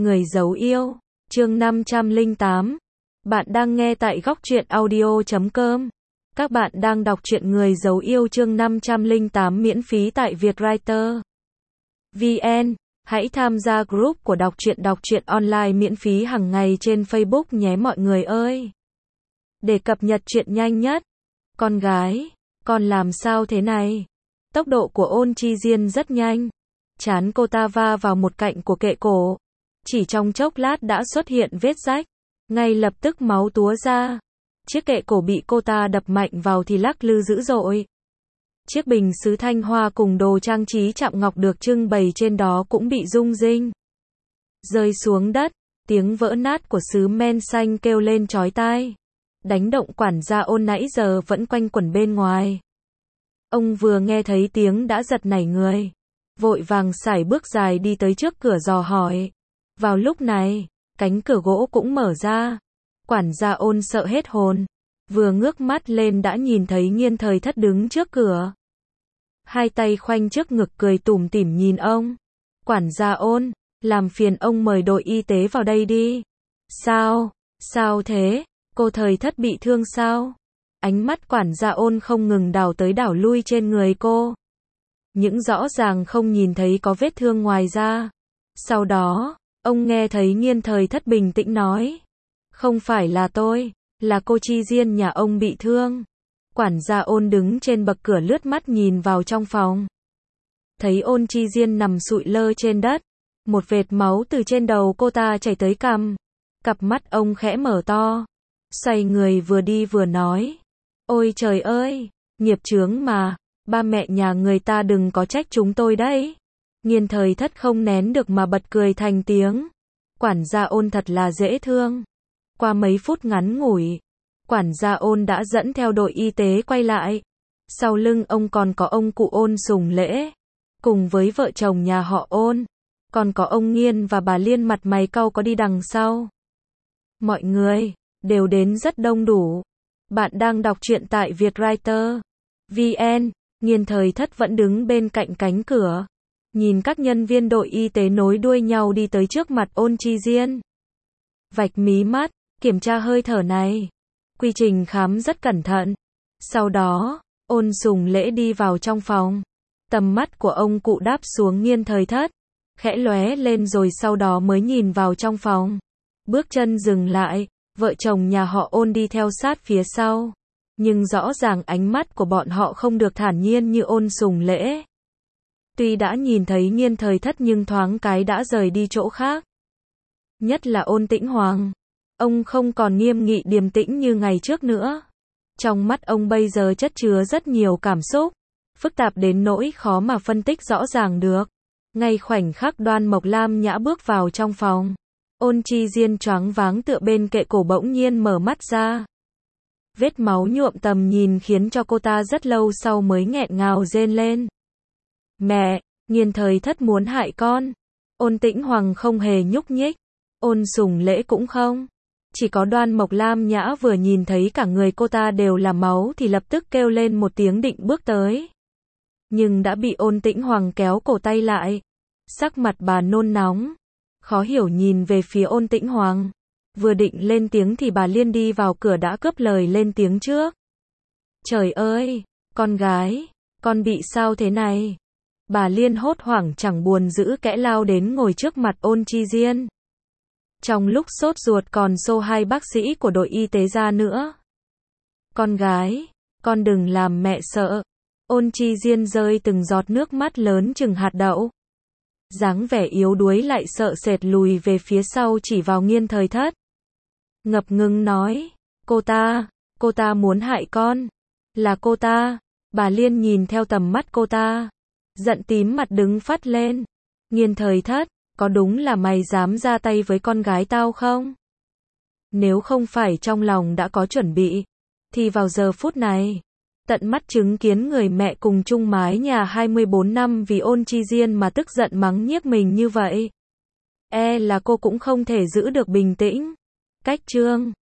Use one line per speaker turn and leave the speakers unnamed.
Người giấu yêu, chương 508. Bạn đang nghe tại góc truyện audio.com. Các bạn đang đọc truyện Người giấu yêu chương 508 miễn phí tại Vietwriter VN. Hãy tham gia group của đọc truyện online miễn phí hàng ngày trên Facebook nhé mọi người ơi. Để cập nhật truyện nhanh nhất. Con gái, con làm sao thế này? Tốc độ của Ôn Chi Diên rất nhanh. Trán cô ta va vào một cạnh của kệ cổ. Chỉ trong chốc lát đã xuất hiện vết rách. Ngay lập tức máu túa ra. Chiếc kệ cổ bị cô ta đập mạnh vào thì lắc lư dữ dội. Chiếc bình sứ thanh hoa cùng đồ trang trí chạm ngọc được trưng bày trên đó cũng bị rung rinh. Rơi xuống đất, tiếng vỡ nát của sứ men xanh kêu lên chói tai. Đánh động quản gia Ôn nãy giờ vẫn quanh quẩn bên ngoài. Ông vừa nghe thấy tiếng đã giật nảy người. Vội vàng sải bước dài đi tới trước cửa dò hỏi. Vào lúc này, cánh cửa gỗ cũng mở ra. Quản gia Ôn sợ hết hồn. Vừa ngước mắt lên đã nhìn thấy Nghiên Thời Thất đứng trước cửa. Hai tay khoanh trước ngực cười tủm tỉm nhìn ông. Quản gia Ôn, làm phiền ông mời đội y tế vào đây đi. Sao thế? Cô Thời Thất bị thương sao? Ánh mắt quản gia Ôn không ngừng đảo tới đảo lui trên người cô. Những rõ ràng không nhìn thấy có vết thương ngoài ra. Sau đó, ông nghe thấy Nghiên Thời Thất bình tĩnh nói. Không phải là tôi, là cô Chi Diên nhà ông bị thương. Quản gia Ôn đứng trên bậc cửa lướt mắt nhìn vào trong phòng. Thấy Ôn Chi Diên nằm sụi lơ trên đất. Một vệt máu từ trên đầu cô ta chảy tới cằm. Cặp mắt ông khẽ mở to. Xoay người vừa đi vừa nói. Ôi trời ơi, nghiệp chướng mà, ba mẹ nhà người ta đừng có trách chúng tôi đấy. Nghiên Thời Thất không nén được mà bật cười thành tiếng. Quản gia Ôn thật là dễ thương. Qua mấy phút ngắn ngủi, quản gia Ôn đã dẫn theo đội y tế quay lại. Sau lưng ông còn có ông cụ Ôn Sùng Lễ, cùng với vợ chồng nhà họ Ôn, còn có ông Nghiên và bà Liên mặt mày cau có đi đằng sau. Mọi người đều đến rất đông đủ. Bạn đang đọc truyện tại Vietwriter VN. Nghiên Thời Thất vẫn đứng bên cạnh cánh cửa, nhìn các nhân viên đội y tế nối đuôi nhau đi tới trước mặt Ôn Chi Diên. Vạch mí mắt, kiểm tra hơi thở này. Quy trình khám rất cẩn thận. Sau đó, Ôn Sùng Lễ đi vào trong phòng. Tầm mắt của ông cụ đáp xuống Nghiên Thời Thất, khẽ lóe lên rồi sau đó mới nhìn vào trong phòng. Bước chân dừng lại, vợ chồng nhà họ Ôn đi theo sát phía sau. Nhưng rõ ràng ánh mắt của bọn họ không được thản nhiên như Ôn Sùng Lễ. Tuy đã nhìn thấy Nghiên Thời Thất nhưng thoáng cái đã rời đi chỗ khác. Nhất là Ôn Tĩnh Hoàng. Ông không còn nghiêm nghị điềm tĩnh như ngày trước nữa. Trong mắt ông bây giờ chất chứa rất nhiều cảm xúc, phức tạp đến nỗi khó mà phân tích rõ ràng được. Ngay khoảnh khắc Đoan Mộc Lam Nhã bước vào trong phòng, Ôn Chi Diên choáng váng tựa bên kệ cổ bỗng nhiên mở mắt ra. Vết máu nhuộm tầm nhìn khiến cho cô ta rất lâu sau mới nghẹn ngào rên lên. Mẹ, Nghiên Thời Thất muốn hại con. Ôn Tĩnh Hoàng không hề nhúc nhích. Ôn Sùng Lễ cũng không. Chỉ có Đoan Mộc Lam Nhã vừa nhìn thấy cả người cô ta đều là máu thì lập tức kêu lên một tiếng định bước tới. Nhưng đã bị Ôn Tĩnh Hoàng kéo cổ tay lại. Sắc mặt bà nôn nóng, khó hiểu nhìn về phía Ôn Tĩnh Hoàng. Vừa định lên tiếng thì bà Liên đi vào cửa đã cướp lời lên tiếng trước. Trời ơi, con gái, con bị sao thế này? Bà Liên hốt hoảng chẳng buồn giữ kẽ lao đến ngồi trước mặt Ôn Chi Diên. Trong lúc sốt ruột còn xô hai bác sĩ của đội y tế ra nữa. Con gái, con đừng làm mẹ sợ. Ôn Chi Diên rơi từng giọt nước mắt lớn chừng hạt đậu. Dáng vẻ yếu đuối lại sợ sệt lùi về phía sau chỉ vào Nghiên Thời Thất. Ngập ngừng nói, cô ta muốn hại con. Là cô ta. Bà Liên nhìn theo tầm mắt cô ta, giận tím mặt đứng phắt lên. Nghiên Thời Thất, có đúng là mày dám ra tay với con gái tao không? Nếu không phải trong lòng đã có chuẩn bị, thì vào giờ phút này, tận mắt chứng kiến người mẹ cùng chung mái nhà 24 năm vì Ôn Chi Diên mà tức giận mắng nhiếc mình như vậy. Là cô cũng không thể giữ được bình tĩnh. Cách chương